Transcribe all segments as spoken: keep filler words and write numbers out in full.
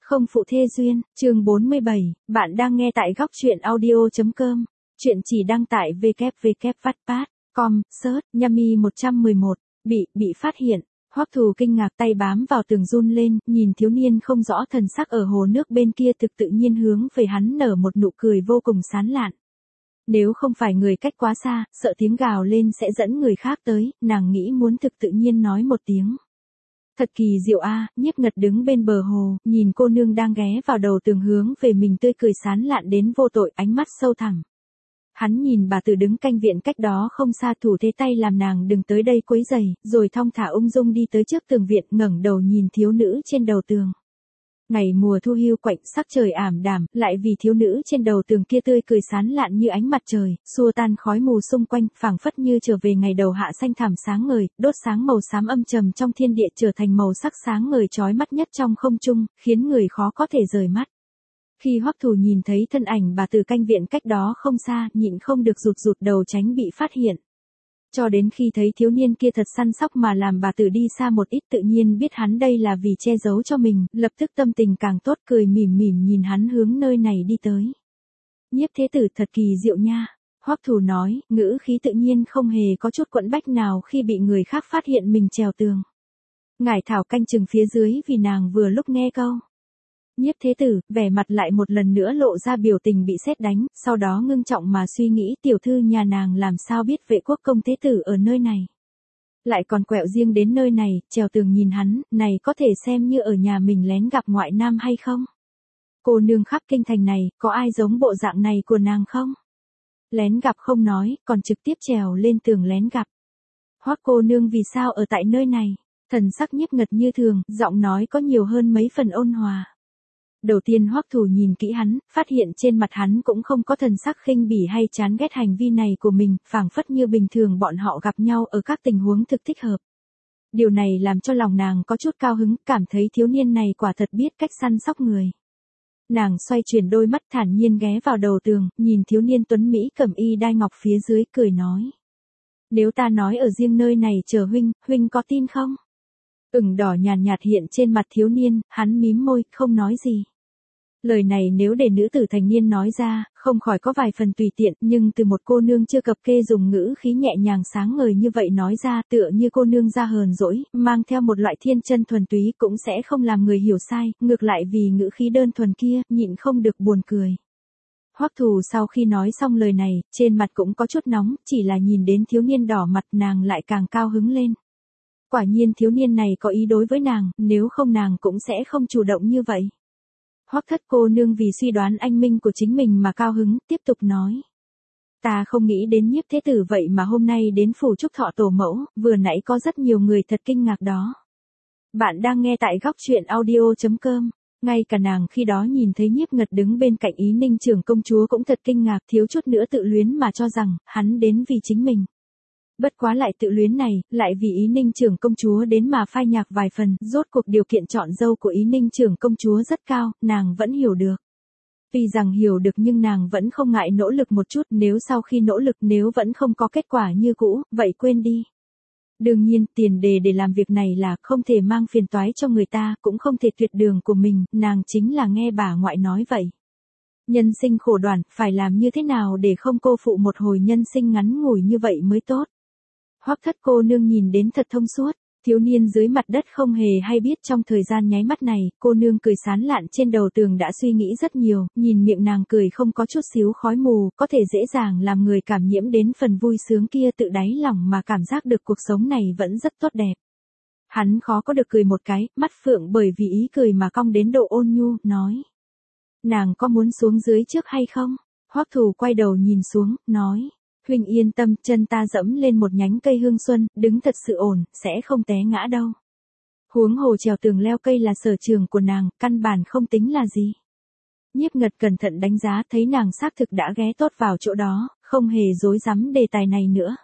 Không phụ thê duyên, chương bốn mươi bảy, bạn đang nghe tại góc truyện audio chấm com. Chuyện chỉ đăng tại w w w chấm wattpad chấm com, search, Yami một trăm mười một, bị, bị phát hiện. Hoắc Thù kinh ngạc, tay bám vào tường run lên, nhìn thiếu niên không rõ thần sắc ở hồ nước bên kia thực tự nhiên hướng về hắn nở một nụ cười vô cùng sán lạn. Nếu không phải người cách quá xa, sợ tiếng gào lên sẽ dẫn người khác tới, nàng nghĩ muốn thực tự nhiên nói một tiếng. Thật kỳ diệu a, Nhiếp Ngật đứng bên bờ hồ, nhìn cô nương đang ghé vào đầu tường hướng về mình tươi cười sán lạn đến vô tội, ánh mắt sâu thẳm. Hắn nhìn bà tử đứng canh viện cách đó không xa, thủ thế tay làm nàng đừng tới đây quấy rầy, rồi thong thả ung dung đi tới trước tường viện, ngẩng đầu nhìn thiếu nữ trên đầu tường. Ngày mùa thu hiu quạnh, sắc trời ảm đạm, lại vì thiếu nữ trên đầu tường kia tươi cười sán lạn như ánh mặt trời, xua tan khói mù xung quanh, phảng phất như trở về ngày đầu hạ xanh thẳm sáng ngời, đốt sáng màu xám âm trầm trong thiên địa trở thành màu sắc sáng ngời chói mắt nhất trong không trung, khiến người khó có thể rời mắt. Khi Hoắc Thù nhìn thấy thân ảnh bà từ canh viện cách đó không xa, nhịn không được rụt rụt đầu tránh bị phát hiện. Cho đến khi thấy thiếu niên kia thật săn sóc mà làm bà tử đi xa một ít, tự nhiên biết hắn đây là vì che giấu cho mình, lập tức tâm tình càng tốt, cười mỉm mỉm nhìn hắn hướng nơi này đi tới. Nhiếp thế tử thật kỳ diệu nha, Hoắc Thù nói, ngữ khí tự nhiên không hề có chút quẫn bách nào khi bị người khác phát hiện mình trèo tường. Ngải Thảo canh chừng phía dưới vì nàng vừa lúc nghe câu. Nhiếp thế tử, vẻ mặt lại một lần nữa lộ ra biểu tình bị sét đánh, sau đó ngưng trọng mà suy nghĩ tiểu thư nhà nàng làm sao biết vệ quốc công thế tử ở nơi này. Lại còn quẹo riêng đến nơi này, trèo tường nhìn hắn, này có thể xem như ở nhà mình lén gặp ngoại nam hay không? Cô nương khắp kinh thành này, có ai giống bộ dạng này của nàng không? Lén gặp không nói, còn trực tiếp trèo lên tường lén gặp. Hoắc cô nương vì sao ở tại nơi này? Thần sắc Nhiếp Ngật như thường, giọng nói có nhiều hơn mấy phần ôn hòa. Đầu tiên Hoắc Thù nhìn kỹ hắn, phát hiện trên mặt hắn cũng không có thần sắc khinh bỉ hay chán ghét hành vi này của mình, phảng phất như bình thường bọn họ gặp nhau ở các tình huống thực thích hợp. Điều này làm cho lòng nàng có chút cao hứng, cảm thấy thiếu niên này quả thật biết cách săn sóc người. Nàng xoay chuyển đôi mắt thản nhiên ghé vào đầu tường, nhìn thiếu niên tuấn Mỹ cẩm y đai ngọc phía dưới, cười nói. Nếu ta nói ở riêng nơi này chờ huynh, huynh có tin không? Ửng đỏ nhàn nhạt hiện trên mặt thiếu niên, hắn mím môi, không nói gì. Lời này nếu để nữ tử thành niên nói ra, không khỏi có vài phần tùy tiện, nhưng từ một cô nương chưa cập kê dùng ngữ khí nhẹ nhàng sáng ngời như vậy nói ra, tựa như cô nương ra hờn dỗi, mang theo một loại thiên chân thuần túy cũng sẽ không làm người hiểu sai, ngược lại vì ngữ khí đơn thuần kia, nhịn không được buồn cười. Hoắc Thù sau khi nói xong lời này, trên mặt cũng có chút nóng, chỉ là nhìn đến thiếu niên đỏ mặt nàng lại càng cao hứng lên. Quả nhiên thiếu niên này có ý đối với nàng, nếu không nàng cũng sẽ không chủ động như vậy. Hoắc thất cô nương vì suy đoán anh minh của chính mình mà cao hứng, tiếp tục nói. Ta không nghĩ đến Nhiếp thế tử vậy mà hôm nay đến phủ Trúc Thọ tổ mẫu, vừa nãy có rất nhiều người thật kinh ngạc đó. Bạn đang nghe tại góc truyện audio chấm com. Ngay cả nàng khi đó nhìn thấy Nhiếp Ngật đứng bên cạnh Ý Ninh trưởng công chúa cũng thật kinh ngạc, thiếu chút nữa tự luyến mà cho rằng, hắn đến vì chính mình. Bất quá lại tự luyến này, lại vì Ý Ninh trưởng công chúa đến mà phai nhạc vài phần, rốt cuộc điều kiện chọn dâu của Ý Ninh trưởng công chúa rất cao, nàng vẫn hiểu được. Tuy rằng hiểu được nhưng nàng vẫn không ngại nỗ lực một chút, nếu sau khi nỗ lực nếu vẫn không có kết quả như cũ, vậy quên đi. Đương nhiên, tiền đề để làm việc này là không thể mang phiền toái cho người ta, cũng không thể tuyệt đường của mình, nàng chính là nghe bà ngoại nói vậy. Nhân sinh khổ đoản, phải làm như thế nào để không cô phụ một hồi nhân sinh ngắn ngủi như vậy mới tốt. Hoắc thất cô nương nhìn đến thật thông suốt, thiếu niên dưới mặt đất không hề hay biết trong thời gian nháy mắt này, cô nương cười sán lạn trên đầu tường đã suy nghĩ rất nhiều, nhìn miệng nàng cười không có chút xíu khói mù, có thể dễ dàng làm người cảm nhiễm đến phần vui sướng kia, tự đáy lòng mà cảm giác được cuộc sống này vẫn rất tốt đẹp. Hắn khó có được cười một cái, mắt phượng bởi vì ý cười mà cong đến độ ôn nhu, nói. Nàng có muốn xuống dưới trước hay không? Hoắc Thù quay đầu nhìn xuống, nói. Huynh yên tâm, chân ta dẫm lên một nhánh cây hương xuân, đứng thật sự ổn, sẽ không té ngã đâu. Huống hồ trèo tường leo cây là sở trường của nàng, căn bản không tính là gì. Nhiếp Ngật cẩn thận đánh giá thấy nàng xác thực đã ghé tốt vào chỗ đó, không hề dối rắm đề tài này nữa.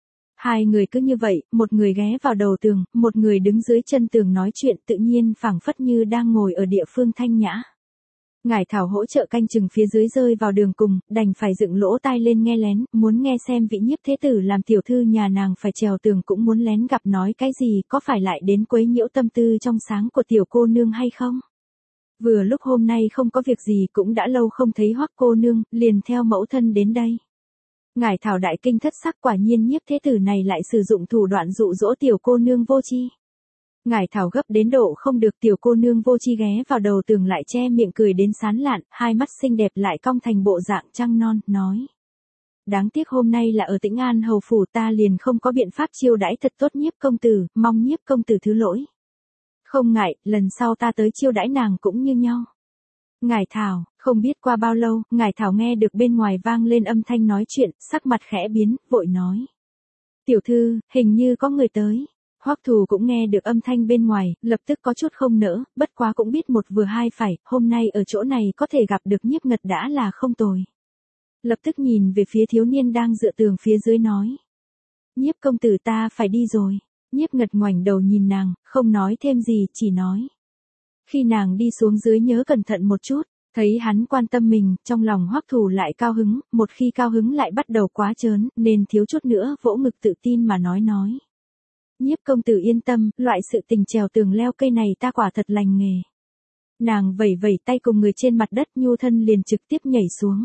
Hai người cứ như vậy, một người ghé vào đầu tường, một người đứng dưới chân tường nói chuyện tự nhiên phảng phất như đang ngồi ở địa phương thanh nhã. Ngải Thảo hỗ trợ canh chừng phía dưới rơi vào đường cùng, đành phải dựng lỗ tai lên nghe lén, muốn nghe xem vị Nhiếp thế tử làm tiểu thư nhà nàng phải trèo tường cũng muốn lén gặp nói cái gì, có phải lại đến quấy nhiễu tâm tư trong sáng của tiểu cô nương hay không? Vừa lúc hôm nay không có việc gì cũng đã lâu không thấy Hoắc cô nương, liền theo mẫu thân đến đây. Ngải Thảo đại kinh thất sắc, quả nhiên Nhiếp thế tử này lại sử dụng thủ đoạn dụ dỗ tiểu cô nương vô tri. Ngải Thảo gấp đến độ không được, tiểu cô nương vô tri ghé vào đầu tường lại che miệng cười đến sán lạn, hai mắt xinh đẹp lại cong thành bộ dạng trăng non, nói. Đáng tiếc hôm nay là ở Tĩnh An hầu phủ, ta liền không có biện pháp chiêu đãi thật tốt Nhiếp công tử, mong Nhiếp công tử thứ lỗi. Không ngại, lần sau ta tới chiêu đãi nàng cũng như nhau. Ngải Thảo, không biết qua bao lâu, Ngải Thảo nghe được bên ngoài vang lên âm thanh nói chuyện, sắc mặt khẽ biến, vội nói. Tiểu thư, hình như có người tới. Hoắc Thù cũng nghe được âm thanh bên ngoài, lập tức có chút không nỡ, bất quá cũng biết một vừa hai phải, hôm nay ở chỗ này có thể gặp được Nhiếp Ngật đã là không tồi. Lập tức nhìn về phía thiếu niên đang dựa tường phía dưới nói. Nhiếp công tử, ta phải đi rồi. Nhiếp Ngật ngoảnh đầu nhìn nàng, không nói thêm gì, chỉ nói. Khi nàng đi xuống dưới nhớ cẩn thận một chút, thấy hắn quan tâm mình, trong lòng Hoắc Thù lại cao hứng, một khi cao hứng lại bắt đầu quá trớn, nên thiếu chút nữa vỗ ngực tự tin mà nói nói. Nhiếp công tử yên tâm, loại sự tình trèo tường leo cây này ta quả thật lành nghề. Nàng vẩy vẩy tay cùng người trên mặt đất, nhu thân liền trực tiếp nhảy xuống.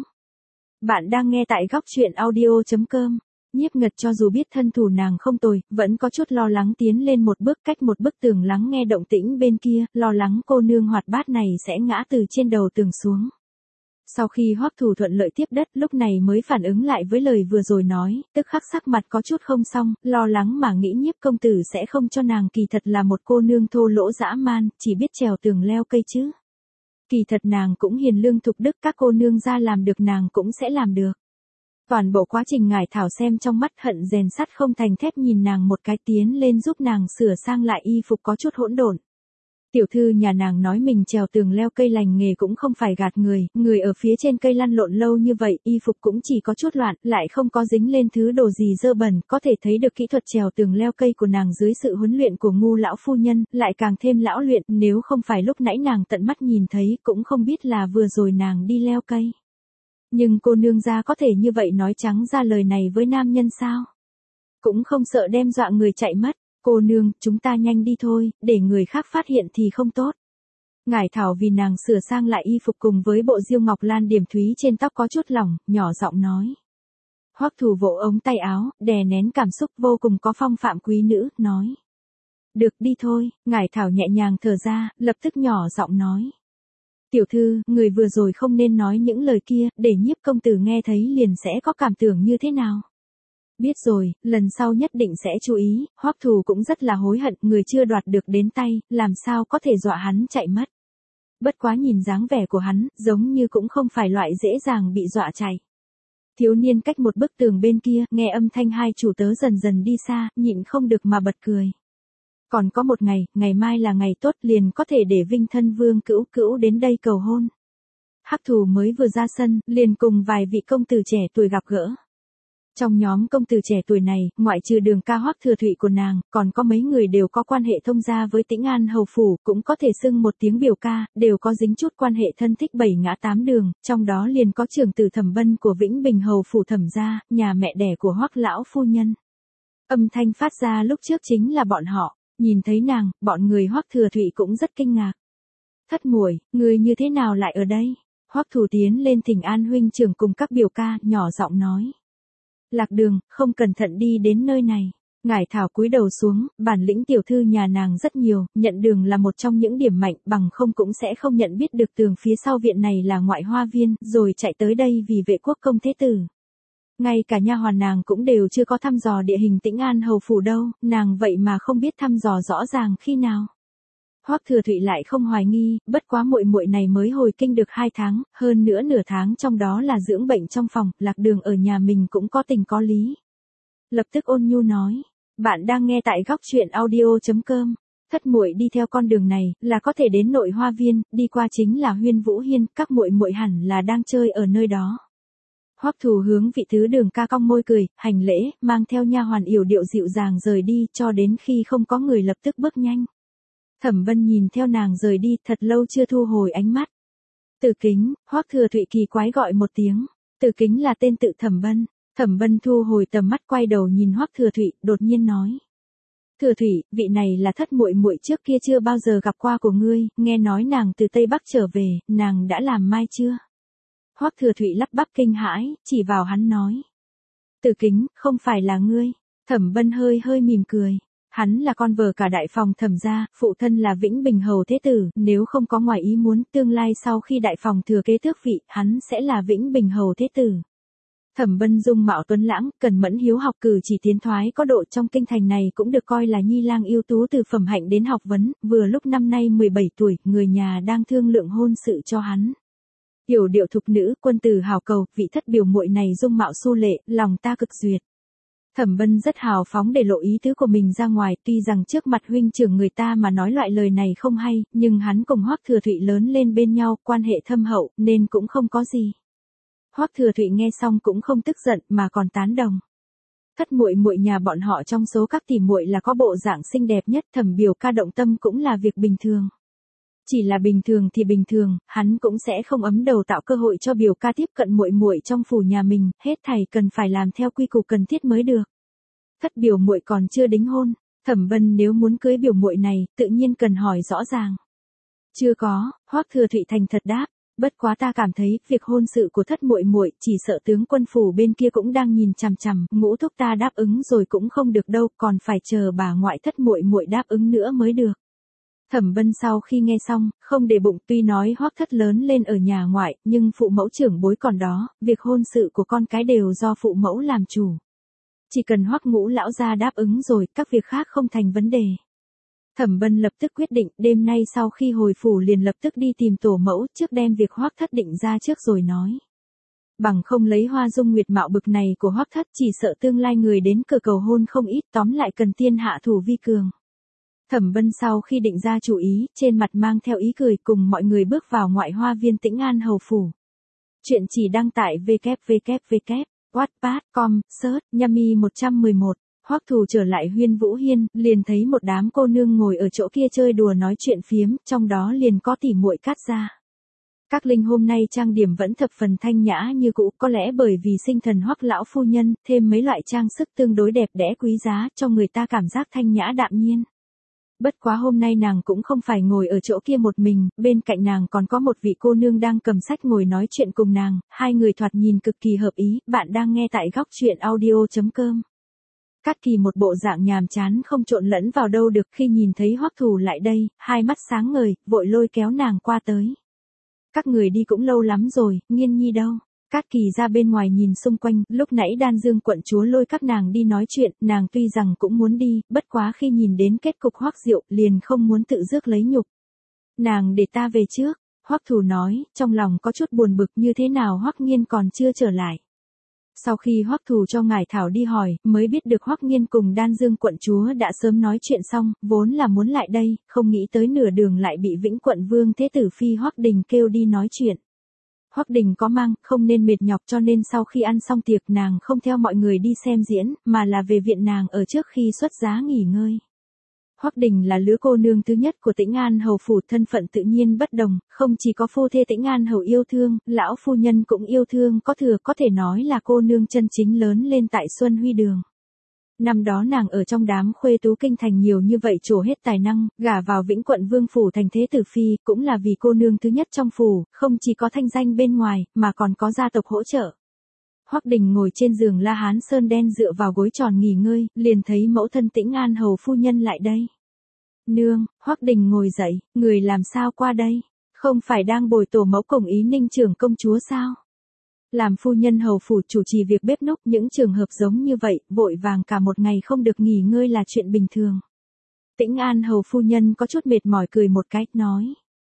Bạn đang nghe tại góc truyện audio chấm com. Nhiếp Ngật cho dù biết thân thủ nàng không tồi, vẫn có chút lo lắng tiến lên một bước, cách một bức tường lắng nghe động tĩnh bên kia, lo lắng cô nương hoạt bát này sẽ ngã từ trên đầu tường xuống. Sau khi Hoắc Thù thuận lợi tiếp đất, lúc này mới phản ứng lại với lời vừa rồi nói, tức khắc sắc mặt có chút không xong, lo lắng mà nghĩ Nhiếp công tử sẽ không cho nàng kỳ thật là một cô nương thô lỗ dã man, chỉ biết trèo tường leo cây chứ. Kỳ thật nàng cũng hiền lương thục đức, các cô nương ra làm được nàng cũng sẽ làm được. Toàn bộ quá trình Ngải Thảo xem trong mắt, hận rèn sắt không thành thép, nhìn nàng một cái, tiến lên giúp nàng sửa sang lại y phục có chút hỗn độn. Tiểu thư nhà nàng nói mình trèo tường leo cây lành nghề cũng không phải gạt người, người ở phía trên cây lăn lộn lâu như vậy, y phục cũng chỉ có chút loạn, lại không có dính lên thứ đồ gì dơ bẩn, có thể thấy được kỹ thuật trèo tường leo cây của nàng dưới sự huấn luyện của Ngu lão phu nhân, lại càng thêm lão luyện, nếu không phải lúc nãy nàng tận mắt nhìn thấy, cũng không biết là vừa rồi nàng đi leo cây. Nhưng cô nương gia có thể như vậy nói trắng ra lời này với nam nhân sao? Cũng không sợ đem dọa người chạy mất. Cô nương, chúng ta nhanh đi thôi, để người khác phát hiện thì không tốt. Ngải Thảo vì nàng sửa sang lại y phục cùng với bộ diêu ngọc lan điểm thúy trên tóc có chút lỏng, nhỏ giọng nói. Hoắc Thù vỗ ống tay áo, đè nén cảm xúc vô cùng có phong phạm quý nữ, nói. Được, đi thôi. Ngải Thảo nhẹ nhàng thở ra, lập tức nhỏ giọng nói. Tiểu thư, người vừa rồi không nên nói những lời kia, để Nhiếp công tử nghe thấy liền sẽ có cảm tưởng như thế nào. Biết rồi, lần sau nhất định sẽ chú ý. Hoắc Thù cũng rất là hối hận, người chưa đoạt được đến tay, làm sao có thể dọa hắn chạy mất. Bất quá nhìn dáng vẻ của hắn, giống như cũng không phải loại dễ dàng bị dọa chạy. Thiếu niên cách một bức tường bên kia, nghe âm thanh hai chủ tớ dần dần đi xa, nhịn không được mà bật cười. Còn có một ngày, ngày mai là ngày tốt, liền có thể để Vinh thân vương cữu cữu đến đây cầu hôn. Hắc Thù mới vừa ra sân, liền cùng vài vị công tử trẻ tuổi gặp gỡ. Trong nhóm công tử trẻ tuổi này, ngoại trừ Đường ca Hoắc Thừa Thụy của nàng, còn có mấy người đều có quan hệ thông gia với Tĩnh An hầu phủ, cũng có thể xưng một tiếng biểu ca, đều có dính chút quan hệ thân thích bảy ngã tám đường, trong đó liền có trưởng tử Thẩm Bân của Vĩnh Bình hầu phủ Thẩm gia, nhà mẹ đẻ của Hoắc lão phu nhân. Âm thanh phát ra lúc trước chính là bọn họ, nhìn thấy nàng, bọn người Hoắc Thừa Thụy cũng rất kinh ngạc. Thất muội, người như thế nào lại ở đây? Hoắc Thù tiến lên thỉnh an huynh trưởng cùng các biểu ca, nhỏ giọng nói. Lạc Đường, không cẩn thận đi đến nơi này. Ngải Thảo cúi đầu xuống, bản lĩnh tiểu thư nhà nàng rất nhiều, nhận đường là một trong những điểm mạnh, bằng không cũng sẽ không nhận biết được tường phía sau viện này là ngoại hoa viên, rồi chạy tới đây vì vệ quốc công thế tử. Ngay cả nha hoàn nàng cũng đều chưa có thăm dò địa hình Tĩnh An hầu phủ đâu, nàng vậy mà không biết thăm dò rõ ràng khi nào. Hoắc Thừa Thụy lại không hoài nghi, bất quá muội muội này mới hồi kinh được hai tháng, hơn nữa nửa tháng trong đó là dưỡng bệnh trong phòng, Lạc Đường ở nhà mình cũng có tình có lý. Lập tức ôn nhu nói, bạn đang nghe tại góc truyện audio chấm com. Thất muội đi theo con đường này, là có thể đến nội hoa viên, đi qua chính là Huyên Vũ Hiên, các muội muội hẳn là đang chơi ở nơi đó. Hoắc Thù hướng vị tứ Đường ca cong môi cười, hành lễ, mang theo nha hoàn yểu điệu dịu dàng rời đi, cho đến khi không có người lập tức bước nhanh. Thẩm Bân nhìn theo nàng rời đi, thật lâu chưa thu hồi ánh mắt. Từ Kính, Hoắc Thừa Thụy kỳ quái gọi một tiếng. Từ Kính là tên tự Thẩm Bân. Thẩm Bân thu hồi tầm mắt, quay đầu nhìn Hoắc Thừa Thụy, đột nhiên nói. Thừa Thủy, vị này là thất muội muội trước kia chưa bao giờ gặp qua của ngươi, nghe nói nàng từ Tây Bắc trở về, nàng đã làm mai chưa? Hoắc Thừa Thụy lắp bắp kinh hãi, chỉ vào hắn nói. Từ Kính, không phải là ngươi. Thẩm Bân hơi hơi mỉm cười. Hắn là con vợ cả đại phòng Thẩm gia, phụ thân là Vĩnh Bình hầu thế tử, nếu không có ngoài ý muốn, tương lai sau khi đại phòng thừa kế tước vị, hắn sẽ là Vĩnh Bình hầu thế tử. Thẩm Bân dung mạo tuấn lãng, cần mẫn hiếu học, cử chỉ tiến thoái có độ, trong kinh thành này cũng được coi là nhi lang ưu tú từ phẩm hạnh đến học vấn, vừa lúc năm nay mười bảy tuổi, người nhà đang thương lượng hôn sự cho hắn. Yểu điệu thục nữ, quân tử hào cầu, vị thất biểu muội này dung mạo xu lệ, lòng ta cực duyệt. Thẩm Bân rất hào phóng để lộ ý tứ của mình ra ngoài, tuy rằng trước mặt huynh trưởng người ta mà nói loại lời này không hay, nhưng hắn cùng Hoắc Thừa Thụy lớn lên bên nhau, quan hệ thâm hậu, nên cũng không có gì. Hoắc Thừa Thụy nghe xong cũng không tức giận mà còn tán đồng. Thất muội muội nhà bọn họ trong số các tỷ muội là có bộ dạng xinh đẹp nhất, Thẩm biểu ca động tâm cũng là việc bình thường. Chỉ là bình thường thì bình thường, hắn cũng sẽ không ấm đầu tạo cơ hội cho biểu ca tiếp cận muội muội trong phủ nhà mình, hết thảy cần phải làm theo quy củ cần thiết mới được. Thất biểu muội còn chưa đính hôn, Thẩm Bân nếu muốn cưới biểu muội này, tự nhiên cần hỏi rõ ràng. Chưa có, Hoắc Thừa Thụy thành thật đáp, bất quá ta cảm thấy việc hôn sự của thất muội muội, chỉ sợ tướng quân phủ bên kia cũng đang nhìn chằm chằm, ngũ thúc ta đáp ứng rồi cũng không được đâu, còn phải chờ bà ngoại thất muội muội đáp ứng nữa mới được. Thẩm Bân sau khi nghe xong, không để bụng, tuy nói Hoắc thất lớn lên ở nhà ngoại, nhưng phụ mẫu trưởng bối còn đó, việc hôn sự của con cái đều do phụ mẫu làm chủ. Chỉ cần Hoắc ngũ lão gia đáp ứng rồi, các việc khác không thành vấn đề. Thẩm Bân lập tức quyết định, đêm nay sau khi hồi phủ liền lập tức đi tìm tổ mẫu, trước đem việc Hoắc thất định ra trước rồi nói. Bằng không lấy Hoa Dung nguyệt mạo bực này của Hoắc thất, chỉ sợ tương lai người đến cửa cầu hôn không ít, tóm lại cần tiên hạ thủ vi cường. Thẩm Bân sau khi định ra chủ ý, trên mặt mang theo ý cười, cùng mọi người bước vào ngoại hoa viên Tĩnh An hầu phủ. Chuyện chỉ đăng tại w w w chấm wattpad chấm com, search, Yami một trăm mười một. Hoắc Thù trở lại Huyên Vũ Hiên, liền thấy một đám cô nương ngồi ở chỗ kia chơi đùa nói chuyện phiếm, trong đó liền có tỷ muội Cát gia. Các linh hôm nay trang điểm vẫn thập phần thanh nhã như cũ, có lẽ bởi vì sinh thần Hoắc lão phu nhân, thêm mấy loại trang sức tương đối đẹp đẽ quý giá, cho người ta cảm giác thanh nhã đạm nhiên. Bất quá hôm nay nàng cũng không phải ngồi ở chỗ kia một mình, bên cạnh nàng còn có một vị cô nương đang cầm sách ngồi nói chuyện cùng nàng, hai người thoạt nhìn cực kỳ hợp ý, bạn đang nghe tại góc truyện audio chấm com. Cát Kỳ một bộ dạng nhàm chán không trộn lẫn vào đâu được, khi nhìn thấy Hoắc Thù lại đây, hai mắt sáng ngời, vội lôi kéo nàng qua tới. Các người đi cũng lâu lắm rồi, Nghiên Nhi đâu? Cát Kỳ ra bên ngoài nhìn xung quanh, lúc nãy Đan Dương quận chúa lôi các nàng đi nói chuyện, nàng tuy rằng cũng muốn đi, bất quá khi nhìn đến kết cục Hoắc Diệu, liền không muốn tự rước lấy nhục. Nàng để ta về trước, Hoắc Thù nói, trong lòng có chút buồn bực, như thế nào Hoắc Nghiên còn chưa trở lại. Sau khi Hoắc Thù cho ngải thảo đi hỏi, mới biết được Hoắc Nghiên cùng Đan Dương quận chúa đã sớm nói chuyện xong, vốn là muốn lại đây, không nghĩ tới nửa đường lại bị Vĩnh quận vương thế tử phi Hoắc Đình kêu đi nói chuyện. Hoắc Đình có mang, không nên mệt nhọc, cho nên sau khi ăn xong tiệc nàng không theo mọi người đi xem diễn, mà là về viện nàng ở trước khi xuất giá nghỉ ngơi. Hoắc Đình là lứa cô nương thứ nhất của Tĩnh An hầu phủ, thân phận tự nhiên bất đồng, không chỉ có phu thê Tĩnh An hầu yêu thương, lão phu nhân cũng yêu thương có thừa, có thể nói là cô nương chân chính lớn lên tại Xuân Huy Đường. Năm đó nàng ở trong đám khuê tú kinh thành nhiều như vậy trổ hết tài năng, gả vào Vĩnh quận vương phủ thành thế tử phi, cũng là vì cô nương thứ nhất trong phủ, không chỉ có thanh danh bên ngoài, mà còn có gia tộc hỗ trợ. Hoắc Đình ngồi trên giường La Hán Sơn đen dựa vào gối tròn nghỉ ngơi, liền thấy mẫu thân Tĩnh An hầu phu nhân lại đây. Nương, Hoắc Đình ngồi dậy, người làm sao qua đây? Không phải đang bồi tổ mẫu cùng Ý Ninh trưởng công chúa sao? Làm phu nhân hầu phủ chủ trì việc bếp núc, những trường hợp giống như vậy, vội vàng cả một ngày không được nghỉ ngơi là chuyện bình thường. Tĩnh An hầu phu nhân có chút mệt mỏi cười một cái, nói.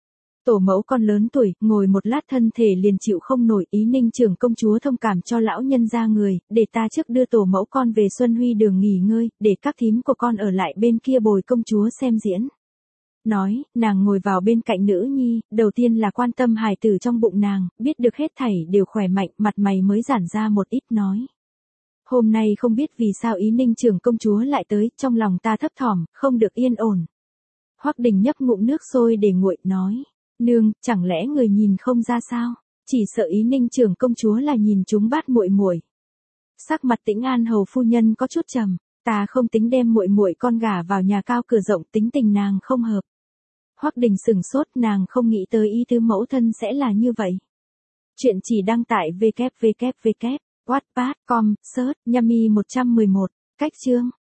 Tổ mẫu con lớn tuổi, ngồi một lát thân thể liền chịu không nổi, Ý Ninh trưởng công chúa thông cảm cho lão nhân ra người, để ta trước đưa tổ mẫu con về Xuân Huy Đường nghỉ ngơi, để các thím của con ở lại bên kia bồi công chúa xem diễn. Nói, nàng ngồi vào bên cạnh nữ nhi, đầu tiên là quan tâm hài tử trong bụng nàng, biết được hết thảy đều khỏe mạnh, mặt mày mới giãn ra một ít, nói. Hôm nay không biết vì sao Ý Ninh trưởng công chúa lại tới, trong lòng ta thấp thỏm, không được yên ổn. Hoắc Đình nhấp ngụm nước sôi để nguội, nói. Nương, chẳng lẽ người nhìn không ra sao? Chỉ sợ Ý Ninh trưởng công chúa là nhìn chúng bát muội muội. Sắc mặt Tĩnh An hầu phu nhân có chút trầm. Ta không tính đem muội muội con gả vào nhà cao cửa rộng, tính tình nàng không hợp. Hoắc Đình sửng sốt, nàng không nghĩ tới ý tứ mẫu thân sẽ là như vậy. Chuyện chỉ đăng tại vê kép vê kép vê kép wattpad chấm com, search Nhami một trăm mười một, cách chương.